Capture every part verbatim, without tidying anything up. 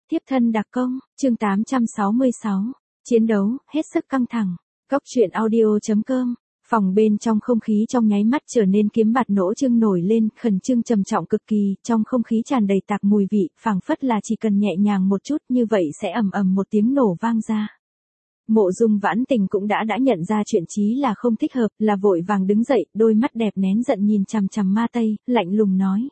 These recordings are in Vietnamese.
Tiếp thân đặc công, chương tám trăm sáu mươi sáu. Chiến đấu, hết sức căng thẳng. Góc truyện audio chấm com. Phòng bên trong không khí trong nháy mắt trở nên kiếm bạt nỗ trương nổi lên, khẩn trương trầm trọng cực kỳ, trong không khí tràn đầy tạp mùi vị, phảng phất là chỉ cần nhẹ nhàng một chút như vậy sẽ ầm ầm một tiếng nổ vang ra. Mộ Dung Vãn Tình cũng đã đã nhận ra chuyện chí là không thích hợp, là vội vàng đứng dậy, đôi mắt đẹp nén giận nhìn chằm chằm Ma Tây, lạnh lùng nói.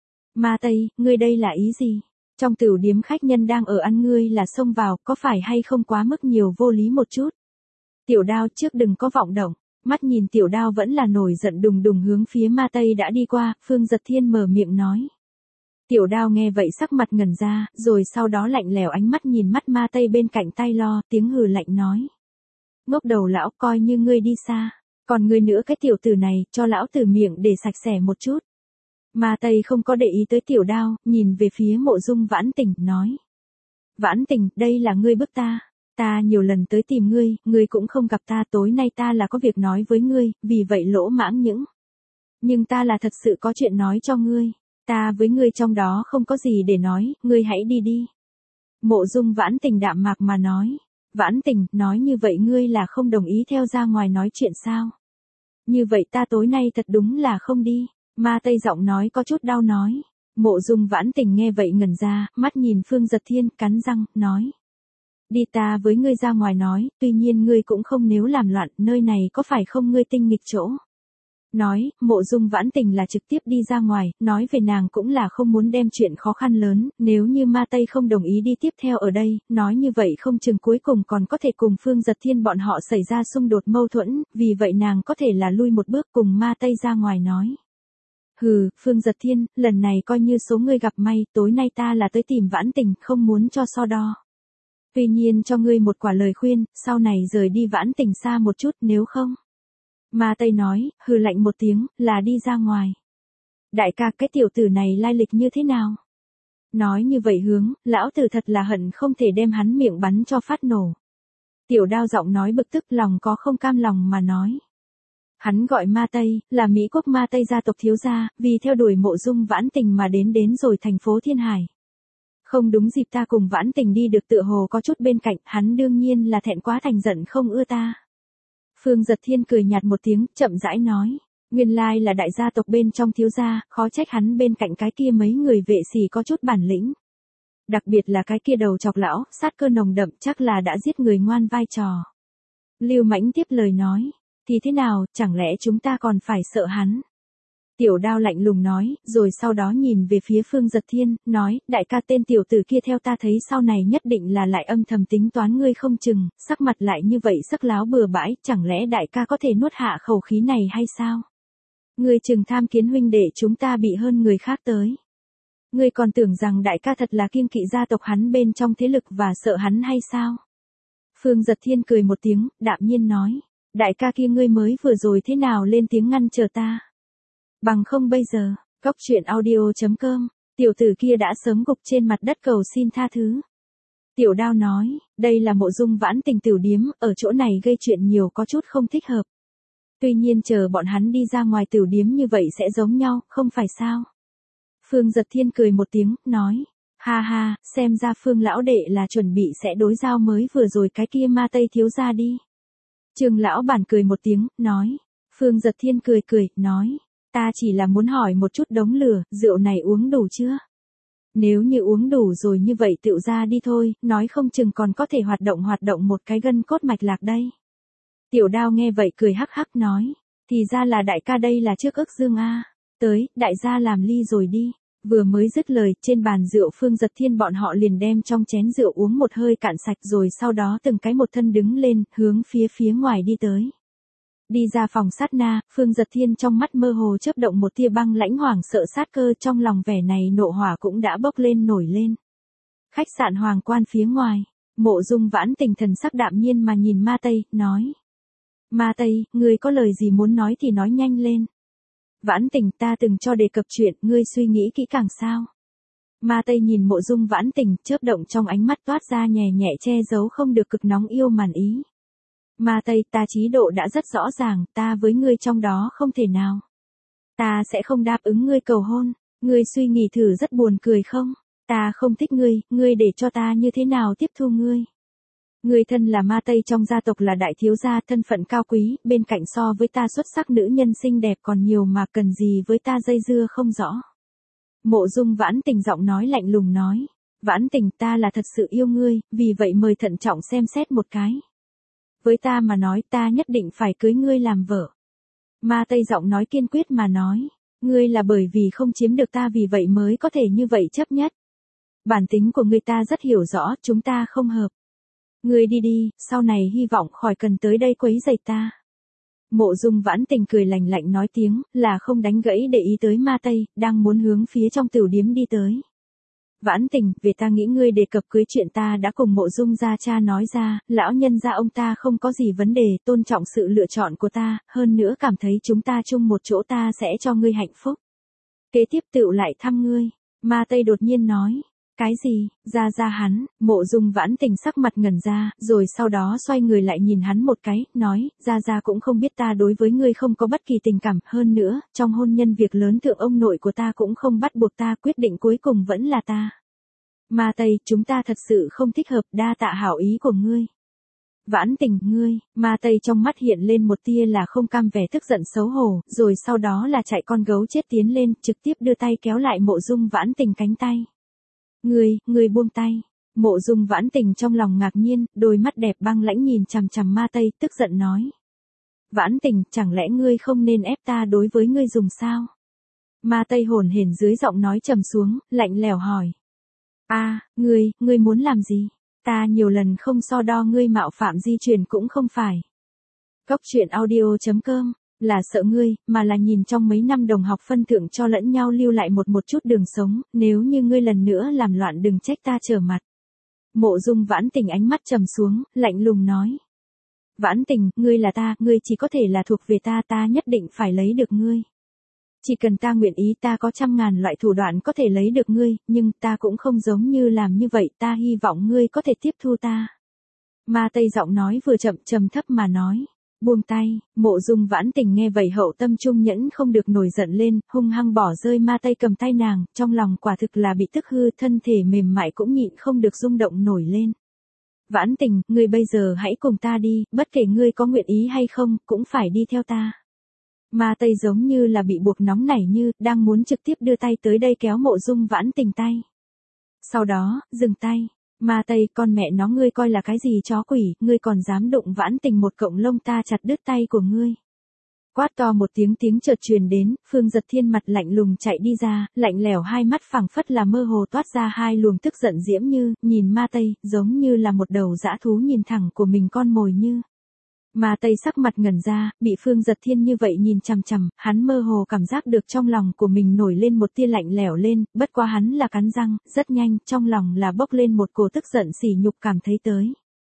Ma Tây, ngươi đây là ý gì? Trong tửu điếm khách nhân đang ở ăn ngươi là xông vào, có phải hay không quá mức nhiều vô lý một chút? Tiểu Đao trước đừng có vọng động, mắt nhìn Tiểu Đao vẫn là nổi giận đùng đùng hướng phía Ma Tây đã đi qua, Phương Giật Thiên mở miệng nói. Tiểu Đao nghe vậy sắc mặt ngẩn ra, rồi sau đó lạnh lẽo ánh mắt nhìn mắt Ma Tây bên cạnh tay lo, tiếng hừ lạnh nói. Ngốc đầu lão, coi như ngươi đi xa, còn ngươi nữa cái tiểu tử này, cho lão tử miệng để sạch sẽ một chút. Ma Tây không có để ý tới Tiểu Đao, nhìn về phía Mộ Dung Vãn Tình, nói. Vãn Tình, đây là ngươi bức ta. Ta nhiều lần tới tìm ngươi, ngươi cũng không gặp ta, tối nay ta là có việc nói với ngươi, vì vậy lỗ mãng những. Nhưng ta là thật sự có chuyện nói cho ngươi, ta với ngươi trong đó không có gì để nói, ngươi hãy đi đi. Mộ Dung Vãn Tình đạm mạc mà nói. Vãn Tình, nói như vậy ngươi là không đồng ý theo ra ngoài nói chuyện sao? Như vậy ta tối nay thật đúng là không đi. Ma Tây giọng nói có chút đau nói. Mộ Dung Vãn Tình nghe vậy ngẩn ra, mắt nhìn Phương Giật Thiên, cắn răng, nói. Đi, ta với ngươi ra ngoài nói, tuy nhiên ngươi cũng không nếu làm loạn, nơi này có phải không ngươi tinh nghịch chỗ. Nói, Mộ Dung Vãn Tình là trực tiếp đi ra ngoài, nói về nàng cũng là không muốn đem chuyện khó khăn lớn, nếu như Ma Tây không đồng ý đi tiếp theo ở đây, nói như vậy không chừng cuối cùng còn có thể cùng Phương Giật Thiên bọn họ xảy ra xung đột mâu thuẫn, vì vậy nàng có thể là lui một bước cùng Ma Tây ra ngoài nói. Hừ, Phương Giật Thiên, lần này coi như số ngươi gặp may, tối nay ta là tới tìm Vãn Tình, không muốn cho so đo. Tuy nhiên cho ngươi một quả lời khuyên, sau này rời đi Vãn Tình xa một chút, nếu không. Ma Tây nói, hừ lạnh một tiếng, là đi ra ngoài. Đại ca, cái tiểu tử này lai lịch như thế nào? Nói như vậy hướng, lão tử thật là hận không thể đem hắn miệng bắn cho phát nổ. Tiểu Đao giọng nói bực tức, lòng có không cam lòng mà nói. Hắn gọi Ma Tây, là Mỹ quốc Ma Tây gia tộc thiếu gia, vì theo đuổi Mộ Dung Vãn Tình mà đến đến rồi thành phố Thiên Hải. Không đúng dịp ta cùng Vãn Tình đi được tựa hồ có chút bên cạnh, hắn đương nhiên là thẹn quá thành giận không ưa ta. Phương Giật Thiên cười nhạt một tiếng, chậm rãi nói. Nguyên lai là đại gia tộc bên trong thiếu gia, khó trách hắn bên cạnh cái kia mấy người vệ sĩ có chút bản lĩnh. Đặc biệt là cái kia đầu chọc lão, sát cơ nồng đậm, chắc là đã giết người ngoan vai trò. Lưu Mãnh tiếp lời nói. Thì thế nào, chẳng lẽ chúng ta còn phải sợ hắn? Tiểu Đao lạnh lùng nói, rồi sau đó nhìn về phía Phương Giật Thiên, nói, đại ca tên tiểu tử kia theo ta thấy sau này nhất định là lại âm thầm tính toán ngươi không chừng, sắc mặt lại như vậy sắc láo bừa bãi, chẳng lẽ đại ca có thể nuốt hạ khẩu khí này hay sao? Ngươi chừng tham kiến huynh đệ chúng ta bị hơn người khác tới. Ngươi còn tưởng rằng đại ca thật là kiêng kỵ gia tộc hắn bên trong thế lực và sợ hắn hay sao? Phương Giật Thiên cười một tiếng, đạm nhiên nói. Đại ca kia ngươi mới vừa rồi thế nào lên tiếng ngăn chờ ta? Bằng không bây giờ, góc truyện audio chấm com, tiểu tử kia đã sớm gục trên mặt đất cầu xin tha thứ. Tiểu Đao nói, đây là Mộ Dung Vãn Tình tiểu điếm, ở chỗ này gây chuyện nhiều có chút không thích hợp. Tuy nhiên chờ bọn hắn đi ra ngoài tiểu điếm như vậy sẽ giống nhau, không phải sao? Phương Giật Thiên cười một tiếng, nói, ha ha, xem ra Phương lão đệ là chuẩn bị sẽ đối giao mới vừa rồi cái kia Ma Tây thiếu gia đi. Trương lão bản cười một tiếng, nói. Phương Giật Thiên cười cười, nói. Ta chỉ là muốn hỏi một chút đống lửa, rượu này uống đủ chưa? Nếu như uống đủ rồi như vậy tựu ra đi thôi, nói không chừng còn có thể hoạt động hoạt động một cái gân cốt mạch lạc đây. Tiểu Đao nghe vậy cười hắc hắc nói. Thì ra là đại ca đây là trước ức dương a. Tới, đại gia làm ly rồi đi. Vừa mới dứt lời, trên bàn rượu Phương Giật Thiên bọn họ liền đem trong chén rượu uống một hơi cạn sạch rồi sau đó từng cái một thân đứng lên, hướng phía phía ngoài đi tới. Đi ra phòng sát na, Phương Giật Thiên trong mắt mơ hồ chớp động một tia băng lãnh hoảng sợ sát cơ, trong lòng vẻ này nộ hỏa cũng đã bốc lên nổi lên. Khách sạn Hoàng Quan phía ngoài, Mộ Dung Vãn Tình thần sắc đạm nhiên mà nhìn Ma Tây, nói. Ma Tây, ngươi có lời gì muốn nói thì nói nhanh lên. Vãn Tình, ta từng cho đề cập chuyện, ngươi suy nghĩ kỹ càng sao? Ma Tây nhìn Mộ Dung Vãn Tình, chớp động trong ánh mắt toát ra nhẹ nhẹ che giấu không được cực nóng yêu màn ý. Ma Tây, ta chí độ đã rất rõ ràng, ta với ngươi trong đó không thể nào. Ta sẽ không đáp ứng ngươi cầu hôn, ngươi suy nghĩ thử rất buồn cười không? Ta không thích ngươi, ngươi để cho ta như thế nào tiếp thu ngươi? Ngươi thân là ma tây trong gia tộc là đại thiếu gia thân phận cao quý, bên cạnh so với ta xuất sắc nữ nhân xinh đẹp còn nhiều mà cần gì với ta dây dưa không rõ. Mộ Dung Vãn Tình giọng nói lạnh lùng nói. Vãn Tình, ta là thật sự yêu ngươi, vì vậy mời thận trọng xem xét một cái. Với ta mà nói ta nhất định phải cưới ngươi làm vợ. Ma Tây giọng nói kiên quyết mà nói. Ngươi là bởi vì không chiếm được ta vì vậy mới có thể như vậy chấp nhất. Bản tính của ngươi ta rất hiểu rõ, chúng ta không hợp. Ngươi đi đi, sau này hy vọng khỏi cần tới đây quấy rầy ta. Mộ Dung Vãn Tình cười lạnh lạnh nói tiếng, là không đánh gãy để ý tới Ma Tây, đang muốn hướng phía trong tiểu điếm đi tới. Vãn Tình, về ta nghĩ ngươi đề cập cưới chuyện ta đã cùng Mộ Dung gia cha nói ra, lão nhân gia ông ta không có gì vấn đề, tôn trọng sự lựa chọn của ta, hơn nữa cảm thấy chúng ta chung một chỗ ta sẽ cho ngươi hạnh phúc. Kế tiếp tựu lại thăm ngươi, Ma Tây đột nhiên nói. Cái gì, ra ra hắn, Mộ Dung Vãn Tình sắc mặt ngẩn ra, rồi sau đó xoay người lại nhìn hắn một cái, nói, ra ra cũng không biết ta đối với ngươi không có bất kỳ tình cảm, hơn nữa, trong hôn nhân việc lớn thượng ông nội của ta cũng không bắt buộc ta, quyết định cuối cùng vẫn là ta. Ma Tây, chúng ta thật sự không thích hợp, đa tạ hảo ý của ngươi. Vãn Tình, ngươi, Ma Tây trong mắt hiện lên một tia là không cam vẻ tức giận xấu hổ, rồi sau đó là chạy con gấu chết tiến lên, trực tiếp đưa tay kéo lại Mộ Dung Vãn Tình cánh tay. Ngươi, ngươi buông tay. Mộ Dung Vãn Tình trong lòng ngạc nhiên, đôi mắt đẹp băng lãnh nhìn chằm chằm Ma Tây, tức giận nói. Vãn Tình, chẳng lẽ ngươi không nên ép ta đối với ngươi dùng sao? Ma Tây hồn hển dưới giọng nói trầm xuống, lạnh lẽo hỏi. A, à, ngươi, ngươi muốn làm gì? Ta nhiều lần không so đo ngươi mạo phạm di truyền cũng không phải. Cốc truyện audio chấm com, là sợ ngươi, mà là nhìn trong mấy năm đồng học phân thưởng cho lẫn nhau lưu lại một một chút đường sống, nếu như ngươi lần nữa làm loạn đừng trách ta trở mặt. Mộ Dung Vãn Tình ánh mắt trầm xuống, lạnh lùng nói. Vãn Tình, ngươi là ta, ngươi chỉ có thể là thuộc về ta, ta nhất định phải lấy được ngươi. Chỉ cần ta nguyện ý ta có trăm ngàn loại thủ đoạn có thể lấy được ngươi, nhưng ta cũng không giống như làm như vậy, ta hy vọng ngươi có thể tiếp thu ta. Ma Tây giọng nói vừa chậm trầm thấp mà nói. Buông tay, Mộ Dung Vãn Tình nghe vậy hậu tâm trung nhẫn không được nổi giận lên, hung hăng bỏ rơi Ma Tây cầm tay nàng, trong lòng quả thực là bị tức hư, thân thể mềm mại cũng nhịn không được rung động nổi lên. Vãn Tình, ngươi bây giờ hãy cùng ta đi, bất kể ngươi có nguyện ý hay không, cũng phải đi theo ta. Ma Tây giống như là bị buộc nóng nảy như, đang muốn trực tiếp đưa tay tới đây kéo Mộ Dung Vãn Tình tay. Sau đó, dừng tay. Ma Tây, con mẹ nó ngươi coi là cái gì chó quỷ, ngươi còn dám đụng Vãn Tình một cọng lông ta chặt đứt tay của ngươi. Quát to một tiếng tiếng chợt truyền đến, Phương Giật Thiên mặt lạnh lùng chạy đi ra, lạnh lẽo hai mắt phẳng phất là mơ hồ toát ra hai luồng tức giận diễm như, nhìn Ma Tây, giống như là một đầu dã thú nhìn thẳng của mình con mồi như. Ma Tây sắc mặt ngẩn ra, bị Phương Giật Thiên như vậy nhìn chằm chằm, hắn mơ hồ cảm giác được trong lòng của mình nổi lên một tia lạnh lẽo lên, bất quá hắn là cắn răng, rất nhanh, trong lòng là bốc lên một cổ tức giận sỉ nhục cảm thấy tới.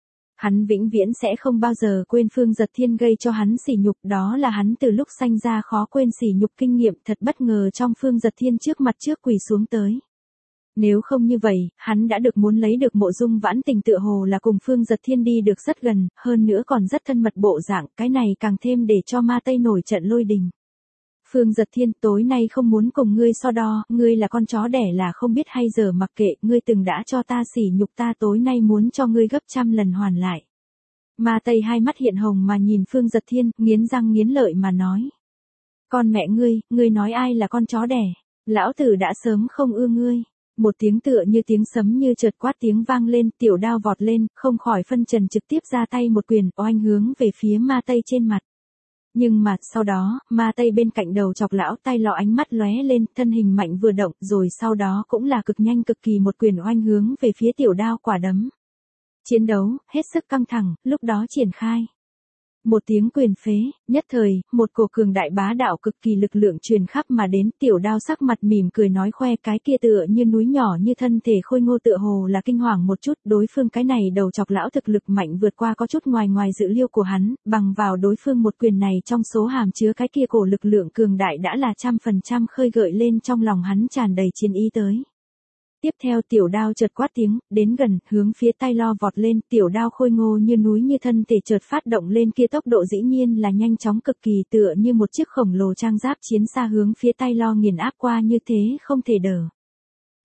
Hắn vĩnh viễn sẽ không bao giờ quên Phương Giật Thiên gây cho hắn sỉ nhục, đó là hắn từ lúc sanh ra khó quên sỉ nhục kinh nghiệm, thật bất ngờ trong Phương Giật Thiên trước mặt trước quỳ xuống tới. Nếu không như vậy, hắn đã được muốn lấy được Mộ Dung Vãn Tình tựa hồ là cùng Phương Giật Thiên đi được rất gần, hơn nữa còn rất thân mật bộ dạng, cái này càng thêm để cho Ma Tây nổi trận lôi đình. Phương Giật Thiên, tối nay không muốn cùng ngươi so đo, ngươi là con chó đẻ là không biết hay giờ mặc kệ, ngươi từng đã cho ta sỉ nhục ta, tối nay muốn cho ngươi gấp trăm lần hoàn lại. Ma Tây hai mắt hiện hồng mà nhìn Phương Giật Thiên, nghiến răng nghiến lợi mà nói. Con mẹ ngươi, ngươi nói ai là con chó đẻ? Lão tử đã sớm không ưa ngươi. Một tiếng tựa như tiếng sấm như chợt quát tiếng vang lên, tiểu đao vọt lên, không khỏi phân trần trực tiếp ra tay một quyền, oanh hướng về phía Ma Tây trên mặt. Nhưng mà, sau đó, Ma Tây bên cạnh đầu chọc lão tay lọ ánh mắt lóe lên, thân hình mạnh vừa động, rồi sau đó cũng là cực nhanh cực kỳ một quyền oanh hướng về phía tiểu đao quả đấm. Chiến đấu, hết sức căng thẳng, lúc đó triển khai. Một tiếng quyền phế, nhất thời, một cổ cường đại bá đạo cực kỳ lực lượng truyền khắp mà đến, tiểu đao sắc mặt mỉm cười nói khoe cái kia tựa như núi nhỏ như thân thể khôi ngô tựa hồ là kinh hoàng một chút, đối phương cái này đầu chọc lão thực lực mạnh vượt qua có chút ngoài ngoài dự liệu của hắn, bằng vào đối phương một quyền này trong số hàm chứa cái kia cổ lực lượng cường đại đã là trăm phần trăm khơi gợi lên trong lòng hắn tràn đầy chiến ý tới. Tiếp theo tiểu đao chợt quát tiếng, đến gần, hướng phía tay lo vọt lên, tiểu đao khôi ngô như núi như thân thể chợt phát động lên kia tốc độ dĩ nhiên là nhanh chóng cực kỳ tựa như một chiếc khổng lồ trang giáp chiến xa hướng phía tay lo nghiền áp qua như thế không thể đỡ.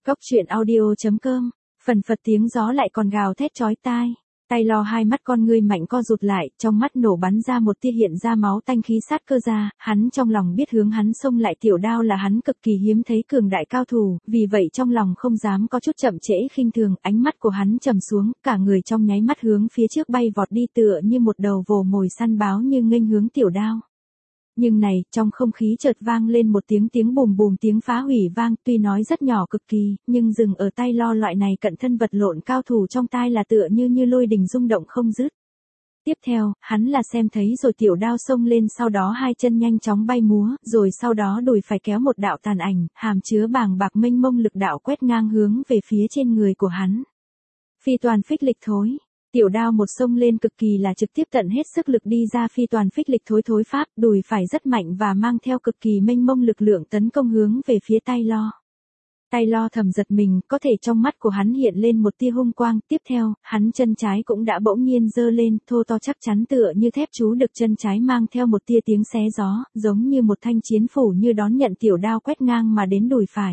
Cốc truyện audio chấm com, phần phật tiếng gió lại còn gào thét chói tai. Taylor hai mắt con ngươi mạnh co rụt lại, trong mắt nổ bắn ra một tia hiện ra máu tanh khí sát cơ ra, hắn trong lòng biết hướng hắn xông lại tiểu đao là hắn cực kỳ hiếm thấy cường đại cao thủ, vì vậy trong lòng không dám có chút chậm trễ khinh thường, ánh mắt của hắn trầm xuống, cả người trong nháy mắt hướng phía trước bay vọt đi tựa như một đầu vồ mồi săn báo như nghênh hướng tiểu đao. Nhưng này, trong không khí chợt vang lên một tiếng tiếng bùm bùm tiếng phá hủy vang, tuy nói rất nhỏ cực kỳ, nhưng dừng ở tai lo loại này cận thân vật lộn cao thủ trong tai là tựa như như lôi đình rung động không dứt. Tiếp theo, hắn là xem thấy rồi tiểu đao xông lên, sau đó hai chân nhanh chóng bay múa, rồi sau đó đùi phải kéo một đạo tàn ảnh, hàm chứa bàng bạc mênh mông lực đạo quét ngang hướng về phía trên người của hắn. Phi toàn phích lịch thối. Tiểu đao một xông lên cực kỳ là trực tiếp tận hết sức lực đi ra phi toàn phích lịch thối thối pháp, đùi phải rất mạnh và mang theo cực kỳ mênh mông lực lượng tấn công hướng về phía Taylor. Taylor thầm giật mình, có thể trong mắt của hắn hiện lên một tia hung quang, tiếp theo, hắn chân trái cũng đã bỗng nhiên giơ lên, thô to chắc chắn tựa như thép chú được chân trái mang theo một tia tiếng xé gió, giống như một thanh chiến phủ như đón nhận tiểu đao quét ngang mà đến đùi phải.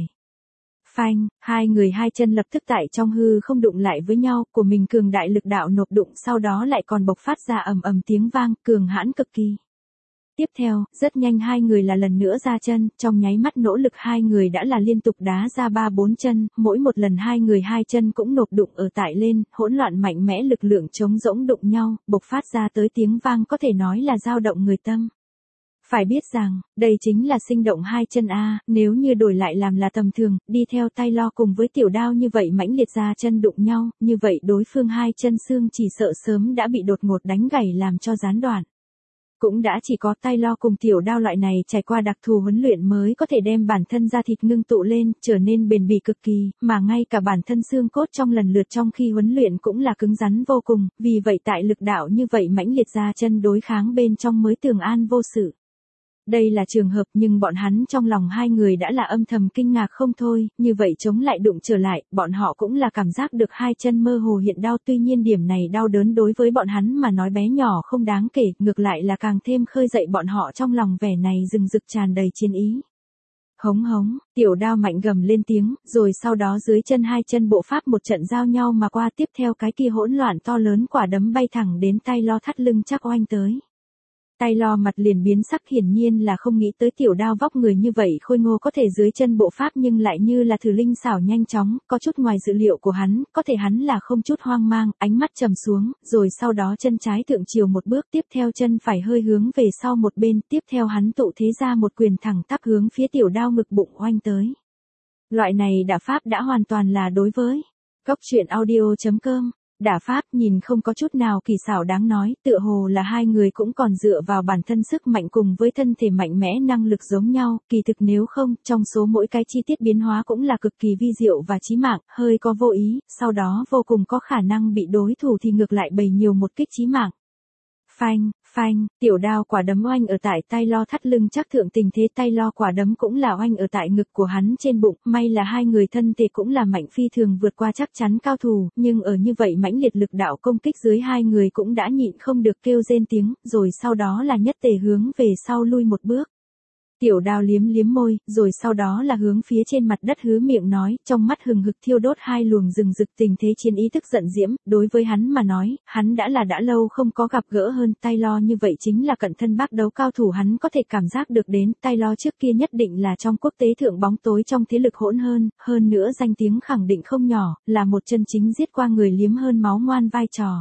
Phanh, hai người hai chân lập tức tại trong hư không đụng lại với nhau, của mình cường đại lực đạo nộp đụng sau đó lại còn bộc phát ra ầm ầm tiếng vang, cường hãn cực kỳ. Tiếp theo, rất nhanh hai người là lần nữa ra chân, trong nháy mắt nỗ lực hai người đã là liên tục đá ra ba bốn chân, mỗi một lần hai người hai chân cũng nộp đụng ở tại lên, hỗn loạn mạnh mẽ lực lượng chống rỗng đụng nhau, bộc phát ra tới tiếng vang có thể nói là dao động người tâm. Phải biết rằng, đây chính là sinh động hai chân A, nếu như đổi lại làm là tầm thường, đi theo Taylor cùng với tiểu đao như vậy mãnh liệt ra chân đụng nhau, như vậy đối phương hai chân xương chỉ sợ sớm đã bị đột ngột đánh gãy làm cho gián đoạn. Cũng đã chỉ có Taylor cùng tiểu đao loại này trải qua đặc thù huấn luyện mới có thể đem bản thân da thịt ngưng tụ lên, trở nên bền bỉ cực kỳ, mà ngay cả bản thân xương cốt trong lần lượt trong khi huấn luyện cũng là cứng rắn vô cùng, vì vậy tại lực đạo như vậy mãnh liệt ra chân đối kháng bên trong mới tường an vô sự. Đây là trường hợp nhưng bọn hắn trong lòng hai người đã là âm thầm kinh ngạc không thôi, như vậy chống lại đụng trở lại, bọn họ cũng là cảm giác được hai chân mơ hồ hiện đau, tuy nhiên điểm này đau đớn đối với bọn hắn mà nói bé nhỏ không đáng kể, ngược lại là càng thêm khơi dậy bọn họ trong lòng vẻ này rừng rực tràn đầy chiến ý. Hống hống, tiểu đao mạnh gầm lên tiếng, rồi sau đó dưới chân hai chân bộ pháp một trận giao nhau mà qua, tiếp theo cái kia hỗn loạn to lớn quả đấm bay thẳng đến Taylor thắt lưng chắc oanh tới. Taylor mặt liền biến sắc, hiển nhiên là không nghĩ tới tiểu đao vóc người như vậy khôi ngô có thể dưới chân bộ pháp nhưng lại như là thử linh xảo nhanh chóng, có chút ngoài dự liệu của hắn, có thể hắn là không chút hoang mang, ánh mắt trầm xuống, rồi sau đó chân trái thượng chiều một bước, tiếp theo chân phải hơi hướng về sau một bên, tiếp theo hắn tụ thế ra một quyền thẳng tắp hướng phía tiểu đao ngực bụng oanh tới. Loại này đả pháp đã hoàn toàn là đối với Cốc truyện audio chấm com. Đả pháp nhìn không có chút nào kỳ xảo đáng nói, tựa hồ là hai người cũng còn dựa vào bản thân sức mạnh cùng với thân thể mạnh mẽ năng lực giống nhau, kỳ thực nếu không, trong số mỗi cái chi tiết biến hóa cũng là cực kỳ vi diệu và chí mạng, hơi có vô ý, sau đó vô cùng có khả năng bị đối thủ thì ngược lại bày nhiều một kích chí mạng. Phanh, phanh, tiểu đao quả đấm oanh ở tại Taylor thắt lưng chắc thượng, tình thế Taylor quả đấm cũng là oanh ở tại ngực của hắn trên bụng, may là hai người thân thể cũng là mạnh phi thường vượt qua chắc chắn cao thủ, nhưng ở như vậy mãnh liệt lực đạo công kích dưới hai người cũng đã nhịn không được kêu rên tiếng, rồi sau đó là nhất tề hướng về sau lui một bước. Tiểu đao liếm liếm môi, rồi sau đó là hướng phía trên mặt đất hứ miệng nói, trong mắt hừng hực thiêu đốt hai luồng rừng rực tình thế chiến ý tức giận diễm, đối với hắn mà nói, hắn đã là đã lâu không có gặp gỡ hơn Taylor như vậy chính là cận thân bác đấu cao thủ, hắn có thể cảm giác được đến Taylor trước kia nhất định là trong quốc tế thượng bóng tối trong thế lực hỗn hơn, hơn nữa danh tiếng khẳng định không nhỏ, là một chân chính giết qua người liếm hơn máu ngoan vai trò.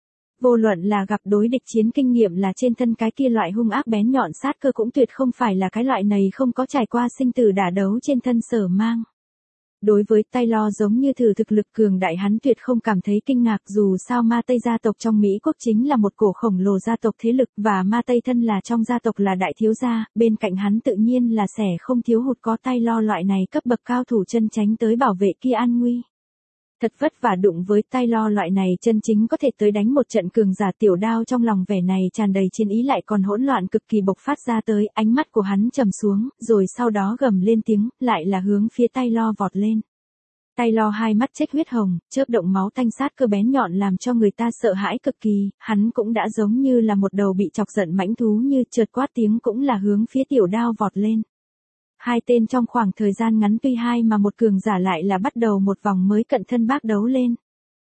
Vô luận là gặp đối địch chiến kinh nghiệm là trên thân cái kia loại hung ác bén nhọn sát cơ cũng tuyệt không phải là cái loại này không có trải qua sinh tử đả đấu trên thân sở mang. Đối với Taylor giống như thử thực lực cường đại hắn tuyệt không cảm thấy kinh ngạc, dù sao Ma Tây gia tộc trong Mỹ quốc chính là một cổ khổng lồ gia tộc thế lực và Ma Tây thân là trong gia tộc là đại thiếu gia, bên cạnh hắn tự nhiên là sẽ không thiếu hụt có Taylor loại này cấp bậc cao thủ chân tránh tới bảo vệ kia an nguy. Thật vất vả đụng với Taylor loại này chân chính có thể tới đánh một trận cường giả, tiểu đao trong lòng vẻ này tràn đầy chiến ý lại còn hỗn loạn cực kỳ bộc phát ra tới, ánh mắt của hắn trầm xuống, rồi sau đó gầm lên tiếng, lại là hướng phía Taylor vọt lên. Taylor hai mắt chếch huyết hồng, chớp động máu tanh sát cơ bén nhọn làm cho người ta sợ hãi cực kỳ, hắn cũng đã giống như là một đầu bị chọc giận mãnh thú như chợt quát tiếng cũng là hướng phía tiểu đao vọt lên. Hai tên trong khoảng thời gian ngắn tuy hai mà một cường giả lại là bắt đầu một vòng mới cận thân bác đấu lên.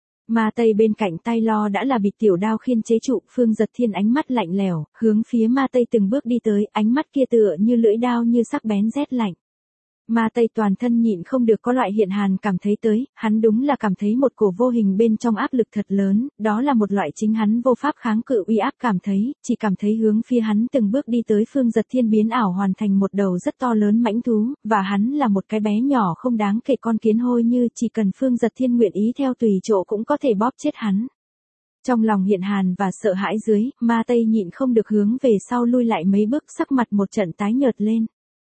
Ma Tây bên cạnh tay lo đã là bị tiểu đao khiên chế trụ, Phương Giật Thiên ánh mắt lạnh lẽo, hướng phía Ma Tây từng bước đi tới, ánh mắt kia tựa như lưỡi đao như sắc bén rét lạnh. Ma Tây toàn thân nhịn không được có loại hiện hàn cảm thấy tới, hắn đúng là cảm thấy một cổ vô hình bên trong áp lực thật lớn, đó là một loại chính hắn vô pháp kháng cự uy áp cảm thấy, chỉ cảm thấy hướng phía hắn từng bước đi tới Phương Giật Thiên biến ảo hoàn thành một đầu rất to lớn mãnh thú, và hắn là một cái bé nhỏ không đáng kể con kiến hôi như chỉ cần Phương Giật Thiên nguyện ý theo tùy chỗ cũng có thể bóp chết hắn. Trong lòng hiện hàn và sợ hãi dưới, Ma Tây nhịn không được hướng về sau lui lại mấy bước, sắc mặt một trận tái nhợt lên.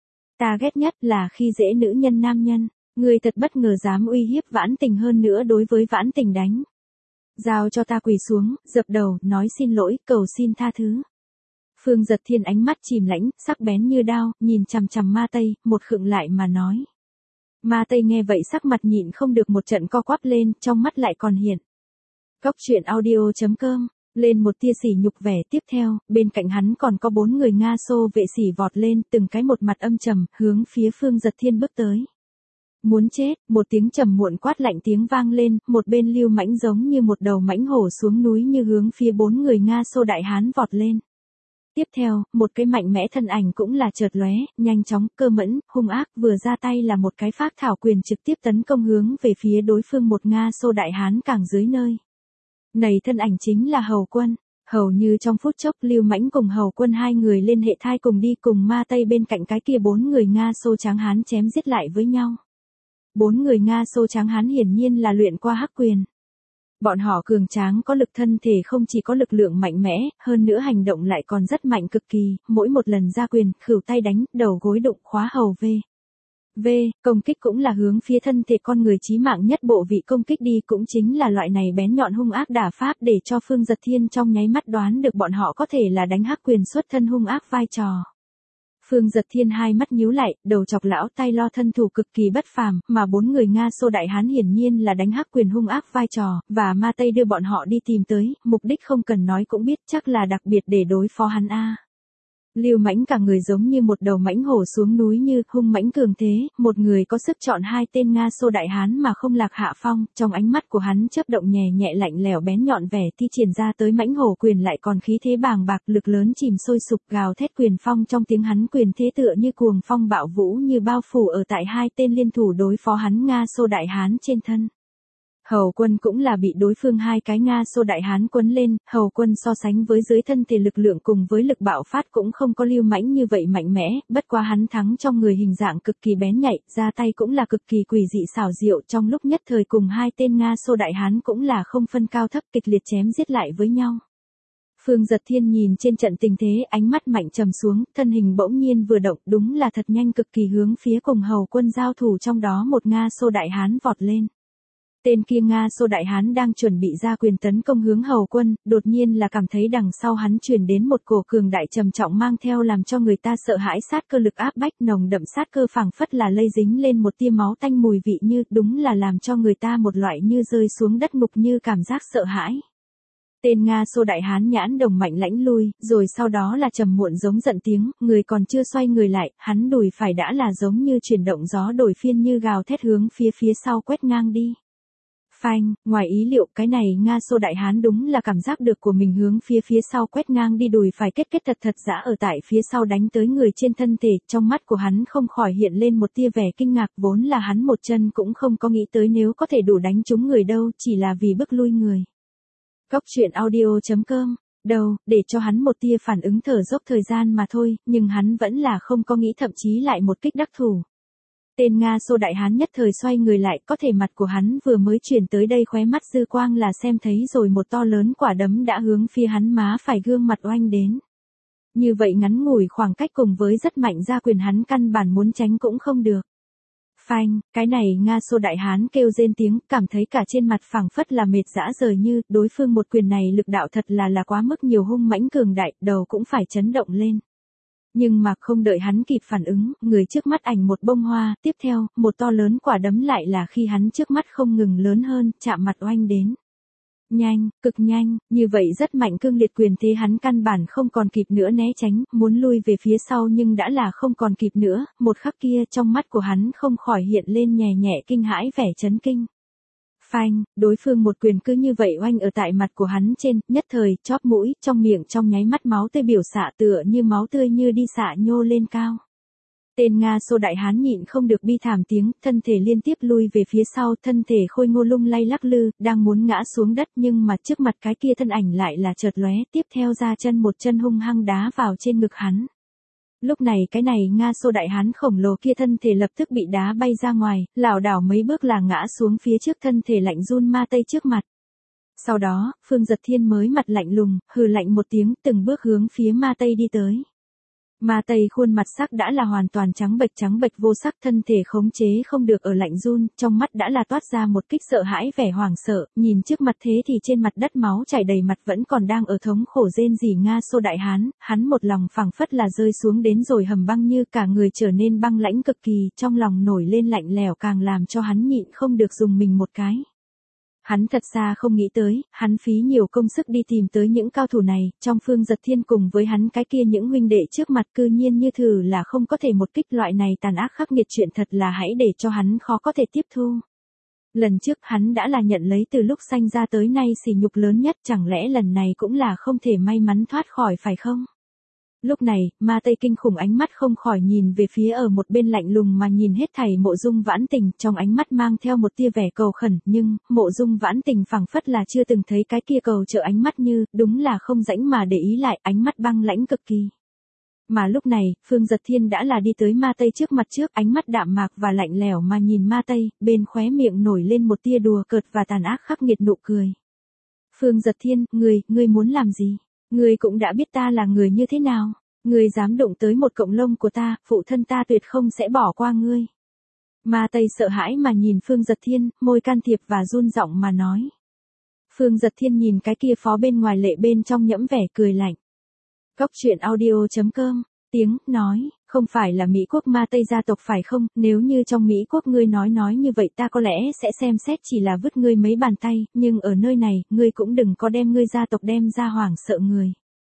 Ta ghét nhất là khi dễ nữ nhân nam nhân, người thật bất ngờ dám uy hiếp Vãn Tình, hơn nữa đối với Vãn Tình đánh. Giao cho ta, quỳ xuống, dập đầu, nói xin lỗi, cầu xin tha thứ. Phương Giật Thiên ánh mắt chìm lãnh, sắc bén như đao, nhìn chằm chằm Ma Tây, một khựng lại mà nói. Ma Tây nghe vậy sắc mặt nhịn không được một trận co quắp lên, trong mắt lại còn hiện. Cốc truyện audio chấm com lên một tia sỉ nhục vẻ. Tiếp theo, bên cạnh hắn còn có bốn người Nga xô vệ sỉ vọt lên, từng cái một mặt âm trầm, hướng phía Phương Giật Thiên bước tới. Muốn chết, một tiếng trầm muộn quát lạnh tiếng vang lên, một bên Lưu Mãnh giống như một đầu mãnh hổ xuống núi như hướng phía bốn người Nga xô đại hán vọt lên. Tiếp theo, một cái mạnh mẽ thân ảnh cũng là chợt lóe, nhanh chóng, cơ mẫn, hung ác, vừa ra tay là một cái phác thảo quyền trực tiếp tấn công hướng về phía đối phương một Nga xô đại hán càng dưới nơi. Này thân ảnh chính là Hầu Quân. Hầu như trong phút chốc Lưu Mãnh cùng Hầu Quân hai người lên hệ thai cùng đi cùng Ma Tây bên cạnh cái kia bốn người Nga xô tráng hán chém giết lại với nhau. Bốn người Nga xô tráng hán hiển nhiên là luyện qua hắc quyền. Bọn họ cường tráng có lực thân thể, không chỉ có lực lượng mạnh mẽ, hơn nữa hành động lại còn rất mạnh cực kỳ, mỗi một lần ra quyền, khửu tay đánh, đầu gối đụng, khóa hầu v. V, công kích cũng là hướng phía thân thể con người chí mạng nhất bộ vị công kích đi, cũng chính là loại này bén nhọn hung ác đả pháp để cho Phương Giật Thiên trong nháy mắt đoán được bọn họ có thể là đánh hắc quyền xuất thân hung ác vai trò. Phương Giật Thiên hai mắt nhíu lại, đầu chọc lão tay lo thân thủ cực kỳ bất phàm, mà bốn người Nga xô đại hán hiển nhiên là đánh hắc quyền hung ác vai trò, và Ma Tây đưa bọn họ đi tìm tới, mục đích không cần nói cũng biết, chắc là đặc biệt để đối phó hắn a. Lưu Mãnh cả người giống như một đầu mãnh hổ xuống núi như hung mãnh cường thế, một người có sức chọn hai tên Nga xô đại hán mà không lạc hạ phong, trong ánh mắt của hắn chớp động nhẹ nhẹ lạnh lẽo bén nhọn vẻ thi triển ra tới mãnh hổ quyền lại còn khí thế bàng bạc, lực lớn chìm sôi sục, gào thét quyền phong trong tiếng hắn quyền thế tựa như cuồng phong bạo vũ như bao phủ ở tại hai tên liên thủ đối phó hắn Nga xô đại hán trên thân. Hầu Quân cũng là bị đối phương hai cái Nga xô đại hán quấn lên, Hầu Quân so sánh với dưới thân thể lực lượng cùng với lực bạo phát cũng không có Lưu Mãnh như vậy mạnh mẽ, bất quá hắn thắng trong người hình dạng cực kỳ bén nhạy, ra tay cũng là cực kỳ quỷ dị xảo diệu, trong lúc nhất thời cùng hai tên Nga xô đại hán cũng là không phân cao thấp, kịch liệt chém giết lại với nhau. Phương Giật Thiên nhìn trên trận tình thế, ánh mắt mạnh trầm xuống, thân hình bỗng nhiên vừa động, đúng là thật nhanh cực kỳ hướng phía cùng Hầu Quân giao thủ, trong đó một Nga xô đại hán vọt lên. Tên kia Nga xô đại hán đang chuẩn bị ra quyền tấn công hướng Hầu Quân, đột nhiên là cảm thấy đằng sau hắn truyền đến một cổ cường đại trầm trọng mang theo làm cho người ta sợ hãi sát cơ lực áp bách nồng đậm sát cơ phảng phất là lây dính lên một tia máu tanh mùi vị như, đúng là làm cho người ta một loại như rơi xuống đất ngục như cảm giác sợ hãi. Tên Nga xô đại hán nhãn đồng mạnh lãnh lui, rồi sau đó là trầm muộn giống giận tiếng, người còn chưa xoay người lại, hắn đùi phải đã là giống như chuyển động gió đổi phiên như gào thét hướng phía phía sau quét ngang đi. Phanh, ngoài ý liệu cái này Nga xô đại hán đúng là cảm giác được của mình hướng phía phía sau quét ngang đi, đùi phải kết kết thật thật giã ở tại phía sau đánh tới người trên thân thể, trong mắt của hắn không khỏi hiện lên một tia vẻ kinh ngạc, vốn là hắn một chân cũng không có nghĩ tới nếu có thể đủ đánh trúng người đâu, chỉ là vì bức lui người. Cốc truyện audio chấm com, đâu, để cho hắn một tia phản ứng thở dốc thời gian mà thôi, nhưng hắn vẫn là không có nghĩ thậm chí lại một kích đắc thủ. Tên Nga xô đại hán nhất thời xoay người lại, có thể mặt của hắn vừa mới chuyển tới đây khóe mắt dư quang là xem thấy rồi một to lớn quả đấm đã hướng phía hắn má phải gương mặt oanh đến. Như vậy ngắn ngủi khoảng cách cùng với rất mạnh ra quyền hắn căn bản muốn tránh cũng không được. Phanh, cái này Nga xô đại hán kêu rên tiếng, cảm thấy cả trên mặt phảng phất là mệt dã rời như, đối phương một quyền này lực đạo thật là là quá mức nhiều hung mãnh cường đại, đầu cũng phải chấn động lên. Nhưng mà không đợi hắn kịp phản ứng, người trước mắt ảnh một bông hoa, tiếp theo, một to lớn quả đấm lại là khi hắn trước mắt không ngừng lớn hơn, chạm mặt oanh đến. Nhanh, cực nhanh, như vậy rất mạnh cương liệt quyền thế hắn căn bản không còn kịp nữa né tránh, muốn lui về phía sau nhưng đã là không còn kịp nữa, một khắc kia trong mắt của hắn không khỏi hiện lên nhẹ nhẹ kinh hãi vẻ chấn kinh. Phanh, đối phương một quyền cứ như vậy oanh ở tại mặt của hắn trên, nhất thời, chóp mũi, trong miệng trong nháy mắt máu tươi biểu xạ tựa như máu tươi như đi xạ nhô lên cao. Tên Nga Xô đại hán nhịn không được bi thảm tiếng, thân thể liên tiếp lui về phía sau, thân thể khôi ngô lung lay lắc lư, đang muốn ngã xuống đất nhưng mà trước mặt cái kia thân ảnh lại là chợt lóe, tiếp theo ra chân một chân hung hăng đá vào trên ngực hắn. Lúc này cái này Nga Xô đại hán khổng lồ kia thân thể lập tức bị đá bay ra ngoài, lảo đảo mấy bước là ngã xuống phía trước thân thể lạnh run ma tây trước mặt. Sau đó, Phương Giật Thiên mới mặt lạnh lùng, hừ lạnh một tiếng từng bước hướng phía ma tây đi tới. Ma tây khuôn mặt sắc đã là hoàn toàn trắng bệch trắng bệch vô sắc thân thể khống chế không được ở lạnh run, trong mắt đã là toát ra một kích sợ hãi vẻ hoảng sợ, nhìn trước mặt thế thì trên mặt đất máu chảy đầy mặt vẫn còn đang ở thống khổ rên rỉ Nga Xô đại hán, hắn một lòng phảng phất là rơi xuống đến rồi hầm băng như cả người trở nên băng lãnh cực kỳ, trong lòng nổi lên lạnh lẽo càng làm cho hắn nhịn không được dùng mình một cái. Hắn thật ra không nghĩ tới, hắn phí nhiều công sức đi tìm tới những cao thủ này, trong Phương Giật Thiên cùng với hắn cái kia những huynh đệ trước mặt cư nhiên như thử là không có thể một kích loại này tàn ác khắc nghiệt chuyện thật là hãy để cho hắn khó có thể tiếp thu. Lần trước hắn đã là nhận lấy từ lúc sanh ra tới nay sỉ nhục lớn nhất, chẳng lẽ lần này cũng là không thể may mắn thoát khỏi phải không? Lúc này, ma tây kinh khủng ánh mắt không khỏi nhìn về phía ở một bên lạnh lùng mà nhìn hết thảy Mộ Dung Vãn Tình, trong ánh mắt mang theo một tia vẻ cầu khẩn, nhưng, Mộ Dung Vãn Tình phảng phất là chưa từng thấy cái kia cầu trợ ánh mắt như, đúng là không rãnh mà để ý lại, ánh mắt băng lãnh cực kỳ. Mà lúc này, Phương Giật Thiên đã là đi tới ma tây trước mặt trước, ánh mắt đạm mạc và lạnh lẽo mà nhìn ma tây, bên khóe miệng nổi lên một tia đùa cợt và tàn ác khắc nghiệt nụ cười. Phương Giật Thiên, ngươi, ngươi muốn làm gì? Ngươi cũng đã biết ta là người như thế nào, ngươi dám đụng tới một cọng lông của ta, phụ thân ta tuyệt không sẽ bỏ qua ngươi. Ma tây sợ hãi mà nhìn Phương Giật Thiên, môi can thiệp và run giọng mà nói. Phương Giật Thiên nhìn cái kia phó bên ngoài lệ bên trong nhẫm vẻ cười lạnh. Góc truyện audio chấm com, tiếng, nói, không phải là Mỹ quốc ma tây gia tộc phải không, nếu như trong Mỹ quốc ngươi nói nói như vậy ta có lẽ sẽ xem xét chỉ là vứt ngươi mấy bàn tay, nhưng ở nơi này, ngươi cũng đừng có đem ngươi gia tộc đem ra hoảng sợ người.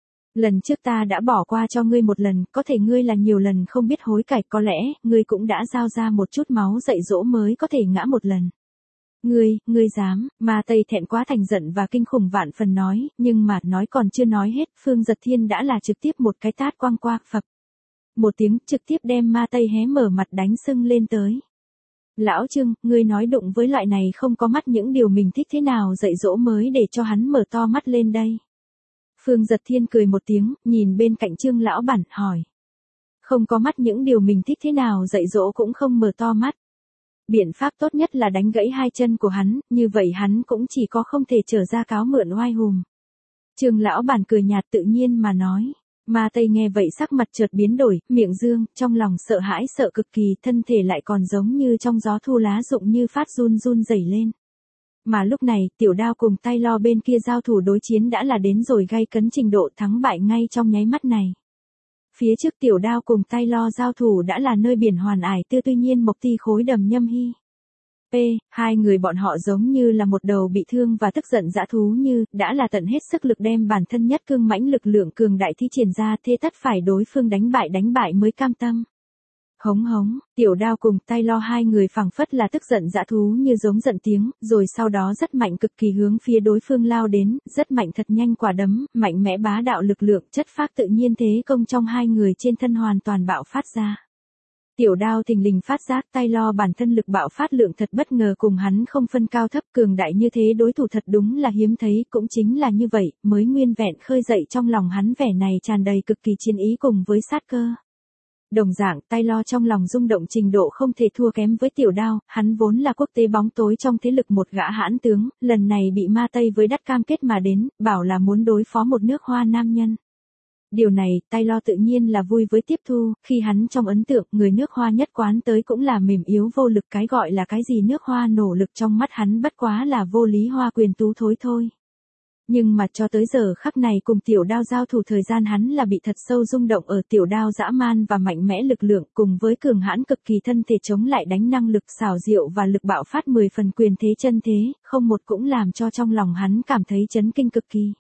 Lần trước ta đã bỏ qua cho ngươi một lần, có thể ngươi là nhiều lần không biết hối cải, có lẽ, ngươi cũng đã giao ra một chút máu dạy dỗ mới có thể ngã một lần. Ngươi, ngươi dám, ma tây thẹn quá thành giận và kinh khủng vạn phần nói, nhưng mà nói còn chưa nói hết, Phương Giật Thiên đã là trực tiếp một cái tát quang qua, phập. Một tiếng trực tiếp đem ma tây hé mở mặt đánh sưng lên tới. Lão Trương, ngươi nói đụng với loại này không có mắt những điều mình thích thế nào dạy dỗ mới để cho hắn mở to mắt lên đây. Phương Giật Thiên cười một tiếng, nhìn bên cạnh Trương lão bản, hỏi. Không có mắt những điều mình thích thế nào dạy dỗ cũng không mở to mắt. Biện pháp tốt nhất là đánh gãy hai chân của hắn, như vậy hắn cũng chỉ có không thể trở ra cáo mượn oai hùm. Trương lão bản cười nhạt tự nhiên mà nói. Ma tây nghe vậy sắc mặt chợt biến đổi, miệng dương, trong lòng sợ hãi sợ cực kỳ, thân thể lại còn giống như trong gió thu lá rụng như phát run run rẩy lên. Mà lúc này, tiểu đao cùng tay lo bên kia giao thủ đối chiến đã là đến rồi gay cấn trình độ thắng bại ngay trong nháy mắt này. Phía trước tiểu đao cùng tay lo giao thủ đã là nơi biển hoàn ải tư tuy nhiên mộc ti khối đầm nhâm hy. P, hai người bọn họ giống như là một đầu bị thương và tức giận dã thú như, đã là tận hết sức lực đem bản thân nhất cương mãnh lực lượng cường đại thi triển ra thế tất phải đối phương đánh bại đánh bại mới cam tâm. Hống hống, tiểu đao cùng tay lo hai người phảng phất là tức giận dã thú như giống giận tiếng, rồi sau đó rất mạnh cực kỳ hướng phía đối phương lao đến, rất mạnh thật nhanh quả đấm, mạnh mẽ bá đạo lực lượng chất phác tự nhiên thế công trong hai người trên thân hoàn toàn bạo phát ra. Tiểu đao thình lình phát giác tay lo bản thân lực bạo phát lượng thật bất ngờ cùng hắn không phân cao thấp cường đại như thế đối thủ thật đúng là hiếm thấy cũng chính là như vậy mới nguyên vẹn khơi dậy trong lòng hắn vẻ này tràn đầy cực kỳ chiến ý cùng với sát cơ. Đồng dạng tay lo trong lòng rung động trình độ không thể thua kém với tiểu đao, hắn vốn là quốc tế bóng tối trong thế lực một gã hãn tướng, lần này bị ma tây với đắt cam kết mà đến, bảo là muốn đối phó một nước hoa nam nhân. Điều này, tay lo tự nhiên là vui với tiếp thu, khi hắn trong ấn tượng người nước hoa nhất quán tới cũng là mềm yếu vô lực cái gọi là cái gì nước hoa nổ lực trong mắt hắn bất quá là vô lý hoa quyền tú thối thôi. Nhưng mà cho tới giờ khắc này cùng tiểu đao giao thủ thời gian hắn là bị thật sâu rung động ở tiểu đao dã man và mạnh mẽ lực lượng cùng với cường hãn cực kỳ thân thể chống lại đánh năng lực xảo diệu và lực bạo phát mười phần quyền thế chân thế, không một cũng làm cho trong lòng hắn cảm thấy chấn kinh cực kỳ.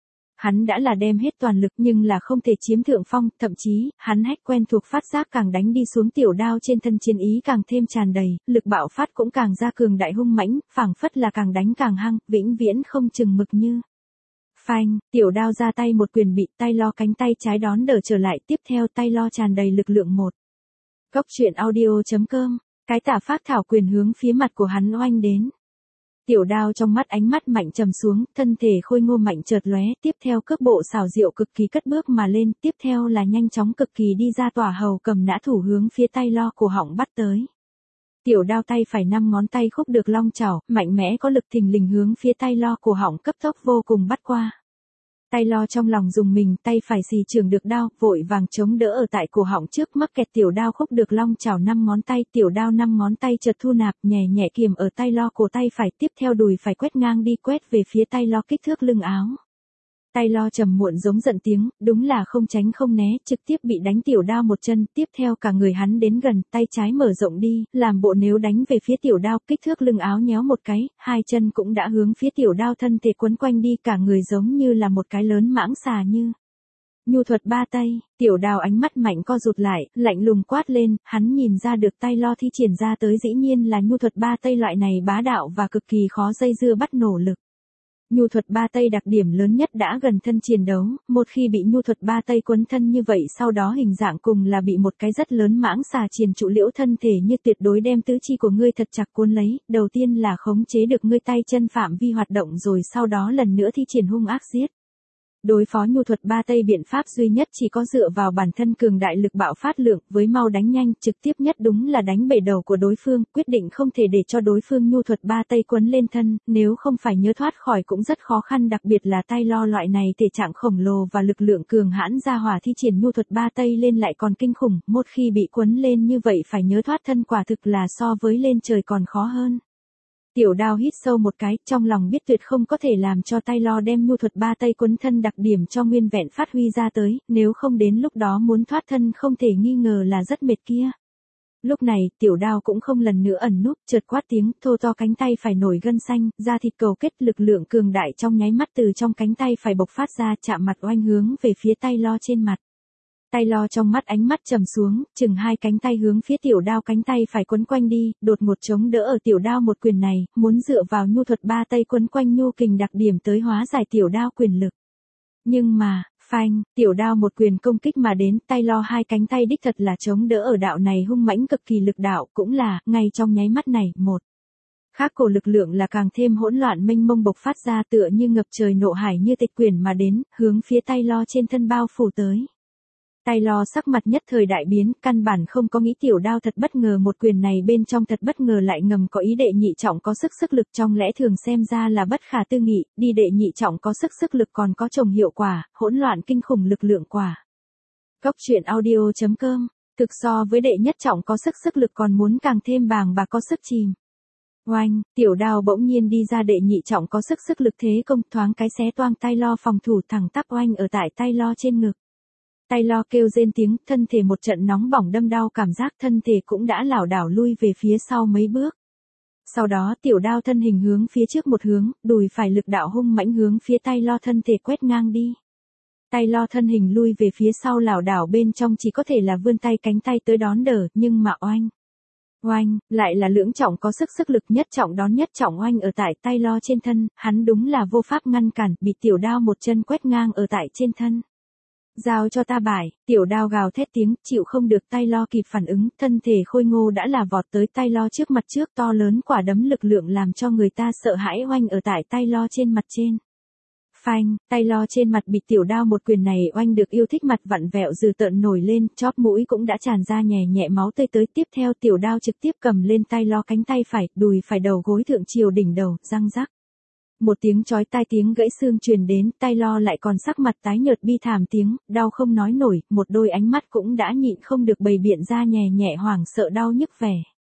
Hắn đã là đem hết toàn lực nhưng là không thể chiếm thượng phong, thậm chí, hắn hách quen thuộc phát giác càng đánh đi xuống tiểu đao trên thân chiến ý càng thêm tràn đầy, lực bạo phát cũng càng ra cường đại hung mãnh, phảng phất là càng đánh càng hăng, vĩnh viễn không chừng mực như. Phanh, tiểu đao ra tay một quyền bị tay lo cánh tay trái đón đỡ trở lại, tiếp theo tay lo tràn đầy lực lượng một. Góc truyện audio.com, cái tả phát thảo quyền hướng phía mặt của hắn oanh đến. Tiểu đao trong mắt ánh mắt mạnh trầm xuống, thân thể khôi ngô mạnh chợt lóe, tiếp theo cước bộ xảo diệu cực kỳ cất bước mà lên, tiếp theo là nhanh chóng cực kỳ đi ra tỏa hầu cầm nã thủ hướng phía tay lo cổ họng bắt tới. Tiểu đao tay phải năm ngón tay khúc được long chảo, mạnh mẽ có lực thình lình hướng phía tay lo cổ họng cấp tốc vô cùng bắt qua. Tay lo trong lòng dùng mình, tay phải xì trường được đao, vội vàng chống đỡ ở tại cổ họng trước, mắc kẹt tiểu đao khúc được long chảo năm ngón tay, tiểu đao năm ngón tay chợt thu nạp, nhẹ nhẹ kiềm ở tay lo cổ tay phải, tiếp theo đùi phải quét ngang đi, quét về phía tay lo kích thước lưng áo. Tay lo trầm muộn giống giận tiếng, đúng là không tránh không né, trực tiếp bị đánh tiểu đao một chân, tiếp theo cả người hắn đến gần, tay trái mở rộng đi, làm bộ nếu đánh về phía tiểu đao, kích thước lưng áo nhéo một cái, hai chân cũng đã hướng phía tiểu đao thân thể quấn quanh đi, cả người giống như là một cái lớn mãng xà như. Nhu thuật ba tay, tiểu đao ánh mắt mạnh co rụt lại, lạnh lùng quát lên, hắn nhìn ra được tay lo thi triển ra tới dĩ nhiên là nhu thuật ba tay loại này bá đạo và cực kỳ khó dây dưa bắt nổ lực. Nhu thuật ba tay đặc điểm lớn nhất đã gần thân chiến đấu, một khi bị nhu thuật ba tay quấn thân như vậy sau đó hình dạng cùng là bị một cái rất lớn mãng xà triền trụ liễu thân thể như tuyệt đối đem tứ chi của ngươi thật chặt cuốn lấy, đầu tiên là khống chế được ngươi tay chân phạm vi hoạt động rồi sau đó lần nữa thi triển hung ác giết. Đối phó nhu thuật ba tay biện pháp duy nhất chỉ có dựa vào bản thân cường đại lực bạo phát lượng, với mau đánh nhanh, trực tiếp nhất đúng là đánh bể đầu của đối phương, quyết định không thể để cho đối phương nhu thuật ba tay quấn lên thân, nếu không phải nhớ thoát khỏi cũng rất khó khăn, đặc biệt là tay lo loại này thể trạng khổng lồ và lực lượng cường hãn ra hỏa thi triển nhu thuật ba tay lên lại còn kinh khủng, một khi bị quấn lên như vậy phải nhớ thoát thân quả thực là so với lên trời còn khó hơn. Tiểu đao hít sâu một cái, trong lòng biết tuyệt không có thể làm cho tay lo đem nhu thuật ba tay quấn thân đặc điểm cho nguyên vẹn phát huy ra tới, nếu không đến lúc đó muốn thoát thân không thể nghi ngờ là rất mệt kia. Lúc này, tiểu đao cũng không lần nữa ẩn núp, chợt quát tiếng, thô to cánh tay phải nổi gân xanh, da thịt cầu kết, lực lượng cường đại trong nháy mắt từ trong cánh tay phải bộc phát ra, chạm mặt oanh hướng về phía tay lo trên mặt. Tay lo trong mắt ánh mắt trầm xuống, chừng hai cánh tay hướng phía tiểu đao cánh tay phải quấn quanh đi, đột ngột chống đỡ ở tiểu đao một quyền này, muốn dựa vào nhu thuật ba tay quấn quanh nhu kình đặc điểm tới hóa giải tiểu đao quyền lực. Nhưng mà, phanh, tiểu đao một quyền công kích mà đến, tay lo hai cánh tay đích thật là chống đỡ ở đạo này hung mãnh cực kỳ lực đạo, cũng là, ngay trong nháy mắt này, một. Khác cổ lực lượng là càng thêm hỗn loạn mênh mông bộc phát ra tựa như ngập trời nộ hải như tịch quyển mà đến, hướng phía tay lo trên thân bao phủ tới. Tay lo sắc mặt nhất thời đại biến, căn bản không có nghĩ tiểu đao thật bất ngờ một quyền này bên trong thật bất ngờ lại ngầm có ý đệ nhị trọng có sức sức lực trong lẽ thường xem ra là bất khả tư nghị, đi đệ nhị trọng có sức sức lực còn có chồng hiệu quả, hỗn loạn kinh khủng lực lượng quả. Góc truyện audio.com, thực so với đệ nhất trọng có sức sức lực còn muốn càng thêm bàng bạc có sức chìm. Oanh, tiểu đao bỗng nhiên đi ra đệ nhị trọng có sức sức lực thế công thoáng cái xé toang tay lo phòng thủ thẳng tắp oanh ở tại tay lo trên ngực. Tay lo kêu rên tiếng, thân thể một trận nóng bỏng đâm đau cảm giác thân thể cũng đã lảo đảo lui về phía sau mấy bước. Sau đó tiểu đao thân hình hướng phía trước một hướng, đùi phải lực đạo hung mãnh hướng phía tay lo thân thể quét ngang đi. Tay lo thân hình lui về phía sau lảo đảo bên trong chỉ có thể là vươn tay cánh tay tới đón đỡ, nhưng mà oanh. Oanh, lại là lưỡng trọng có sức sức lực nhất trọng đón nhất trọng oanh ở tại tay lo trên thân, hắn đúng là vô pháp ngăn cản, bị tiểu đao một chân quét ngang ở tại trên thân. Giao cho ta bải, tiểu đao gào thét tiếng, chịu không được tay lo kịp phản ứng, thân thể khôi ngô đã là vọt tới tay lo trước mặt trước to lớn quả đấm lực lượng làm cho người ta sợ hãi oanh ở tại tay lo trên mặt trên. Phanh, tay lo trên mặt bị tiểu đao một quyền này oanh được yêu thích mặt vặn vẹo dừ tợn nổi lên, chóp mũi cũng đã tràn ra nhẹ nhẹ máu tươi tới, tiếp theo tiểu đao trực tiếp cầm lên tay lo cánh tay phải, đùi phải đầu gối thượng chiều đỉnh đầu, răng rắc. Một tiếng chói tai tiếng gãy xương truyền đến, tay lo lại còn sắc mặt tái nhợt bi thảm tiếng, đau không nói nổi, một đôi ánh mắt cũng đã nhịn không được bày biện ra nhẹ nhẹ hoảng sợ đau nhức vẻ.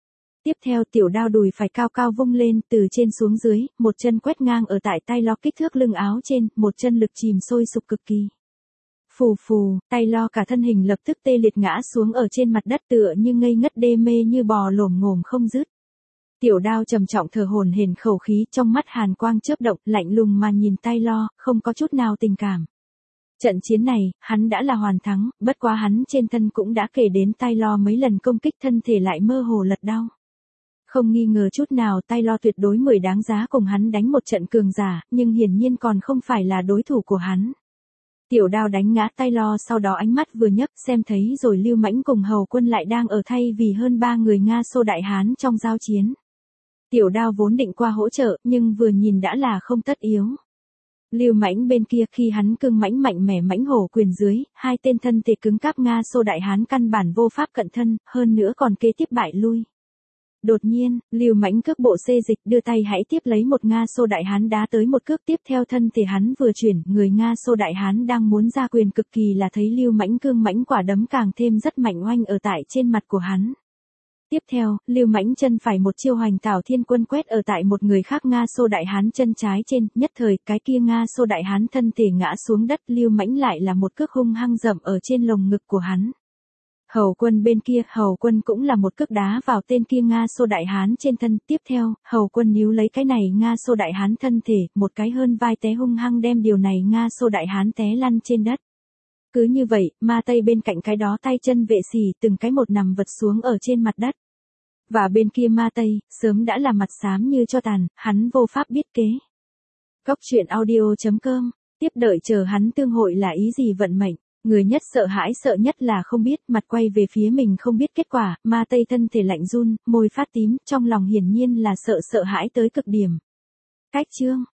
Tiếp theo tiểu đao đùi phải cao cao vung lên từ trên xuống dưới, một chân quét ngang ở tại tay lo kích thước lưng áo trên, một chân lực chìm sôi sục cực kỳ. Phù phù, tay lo cả thân hình lập tức tê liệt ngã xuống ở trên mặt đất tựa như ngây ngất đê mê như bò lổm ngổm không dứt. Tiểu đao trầm trọng thở hổn hển khẩu khí, trong mắt hàn quang chớp động, lạnh lùng mà nhìn tay lo, không có chút nào tình cảm. Trận chiến này, hắn đã là hoàn thắng, bất quá hắn trên thân cũng đã kể đến tay lo mấy lần công kích thân thể lại mơ hồ lật đau. Không nghi ngờ chút nào tay lo tuyệt đối mười đáng giá cùng hắn đánh một trận cường giả, nhưng hiển nhiên còn không phải là đối thủ của hắn. Tiểu đao đánh ngã tay lo, sau đó ánh mắt vừa nhấc xem thấy rồi Lưu Mãnh cùng Hầu Quân lại đang ở thay vì hơn ba người Nga Xô Đại Hán trong giao chiến. Tiểu đao vốn định qua hỗ trợ, nhưng vừa nhìn đã là không tất yếu. Lưu Mãnh bên kia khi hắn cương mãnh mạnh mẽ mãnh hổ quyền dưới, hai tên thân thể cứng cáp Nga Xô Đại Hán căn bản vô pháp cận thân, hơn nữa còn kế tiếp bại lui. Đột nhiên, Lưu Mãnh cước bộ xê dịch đưa tay hãy tiếp lấy một Nga Xô Đại Hán đá tới một cước, tiếp theo thân thể hắn vừa chuyển, người Nga Xô Đại Hán đang muốn ra quyền cực kỳ là thấy Lưu Mãnh cương mãnh quả đấm càng thêm rất mạnh oanh ở tại trên mặt của hắn. Tiếp theo, Lưu Mãnh chân phải một chiêu hoành tảo thiên quân quét ở tại một người khác Nga Xô Đại Hán chân trái trên, nhất thời cái kia Nga Xô Đại Hán thân thể ngã xuống đất, Lưu Mãnh lại là một cước hung hăng dậm ở trên lồng ngực của hắn. Hầu Quân bên kia, Hầu Quân cũng là một cước đá vào tên kia Nga Xô Đại Hán trên thân, tiếp theo, Hầu Quân níu lấy cái này Nga Xô Đại Hán thân thể, một cái hơn vai té hung hăng đem điều này Nga Xô Đại Hán té lăn trên đất. Cứ như vậy, ma tây bên cạnh cái đó tay chân vệ xì từng cái một nằm vật xuống ở trên mặt đất. Và bên kia ma tây, sớm đã là mặt xám như cho tàn, hắn vô pháp biết kế. Góc truyện audio chấm com, tiếp đợi chờ hắn tương hội là ý gì vận mệnh. Người nhất sợ hãi sợ nhất là không biết, mặt quay về phía mình không biết kết quả, ma tây thân thể lạnh run, môi phát tím, trong lòng hiển nhiên là sợ sợ hãi tới cực điểm. Cách chương